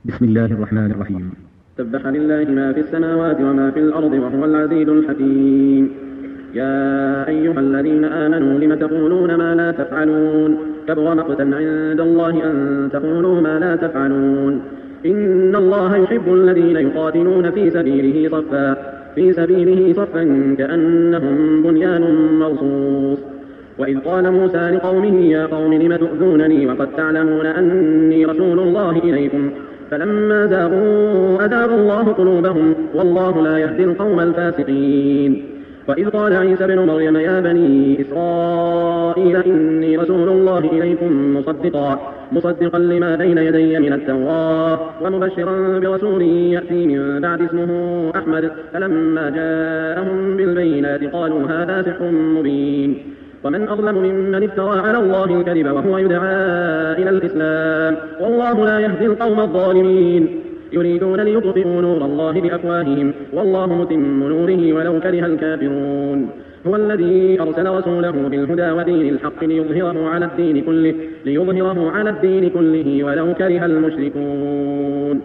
بسم الله الرحمن الرحيم. سبح لله ما في السماوات وما في الأرض وهو العزيز الحكيم. يا أيها الذين آمنوا لم تقولون ما لا تفعلون؟ كبر مقتا عند الله أن تقولوا ما لا تفعلون. إن الله يحب الذين يقاتلون في سبيله صفا كأنهم بنيان مرصوص. وإذ قال موسى لقومه يا قوم لم تؤذونني وقد تعلمون أني رسول الله إليكم فلما زاغوا أزاغ الله قلوبهم والله لا يهدي القوم الفاسقين. وإذ قال عيسى ابن مريم يا بني إسرائيل إني رسول الله إليكم مصدقا لما بين يدي من التوراة ومبشرا برسول يأتي من بعد اسمه أحمد. فلما جاءهم بالبينات قالوا هذا سحر مبين. ومن أظلم ممن افترى على الله الكذب وهو يدعى إلى الإسلام والله لا يهدي القوم الظالمين. يريدون ليطفئوا نور الله بأفواههم والله متم نوره ولو كره الكافرون. هو الذي أرسل رسوله بالهدى ودين الحق ليظهره على الدين كله ولو كره المشركون.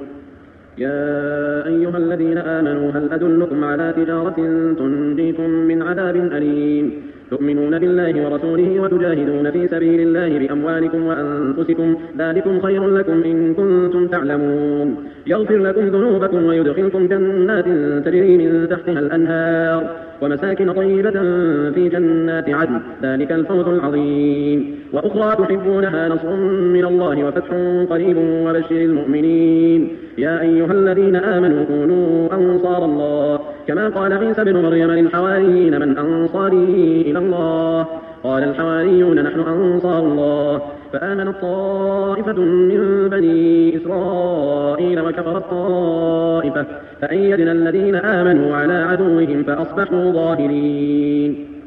يا أيها الذين آمنوا هل أدلكم على تجارة تنجيكم من عذاب أليم؟ تؤمنون بالله ورسوله وتجاهدون في سبيل الله بأموالكم وأنفسكم ذلكم خير لكم إن كنتم تعلمون. يغفر لكم ذنوبكم ويدخلكم جنات تجري من تحتها الأنهار ومساكن طيبة في جنات عدن ذلك الفوز العظيم. وأخرى تحبونها نصر من الله وفتح قريب وبشر المؤمنين. يا أيها الذين آمنوا كونوا أنصار الله كما قال عيسى ابن مريم للحواريين من أنصاري إلى الله؟ قال الحواريون نحن أنصار الله. فآمنت طائفة من بني إسرائيل وكفرت طائفة فأيدنا الذين آمنوا على عدوهم فأصبحوا ظاهرين.